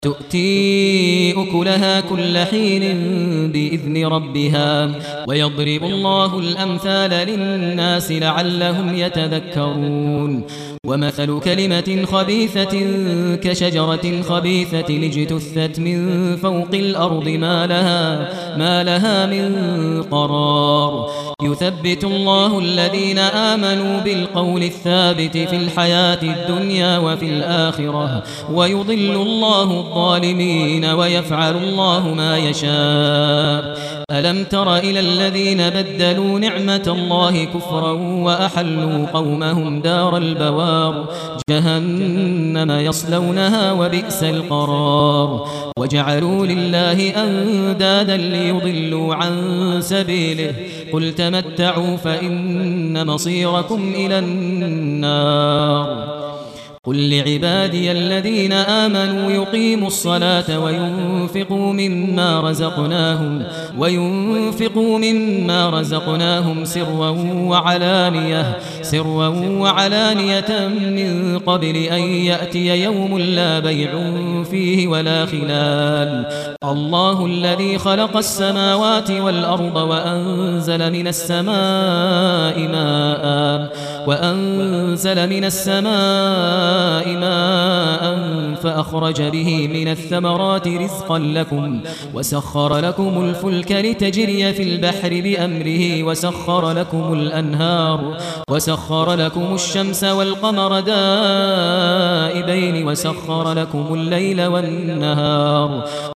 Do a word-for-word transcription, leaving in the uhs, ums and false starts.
تؤتي أكلها كل حين بإذن ربها ويضرب الله الأمثال للناس لعلهم يتذكرون ومثل كلمة خبيثة كشجرة خبيثة اجتثت من فوق الأرض ما لها, ما لها من قرار يثبت الله الذين آمنوا بالقول الثابت في الحياة الدنيا وفي الآخرة ويضل الله الظالمين ويفعل الله ما يشاء ألم تر إلى الذين بدلوا نعمة الله كفرا وأحلوا قومهم دار البوار جهنم يصلونها وبئس القرار وجعلوا لله أندادا ليضلوا عن سبيله قل تمتعوا فإن مصيركم إلى النار قل لعبادي الذين آمنوا يقيموا الصلاة وينفقوا مما رزقناهم وينفقوا مما رزقناهم سرا وعلانية سرا وعلانية من قبل أن يأتي يوم لا بيع فيه ولا خلال الله الذي خلق السماوات والأرض وأنزل من السماء ماء وأنزل من السماء ماء فأخرج به من الثمرات رزقا لكم وسخر لكم الفلك لتجري في البحر بأمره وسخر لكم الأنهار وسخر لكم الشمس والقمر دائبين وسخر لكم الليل والنهار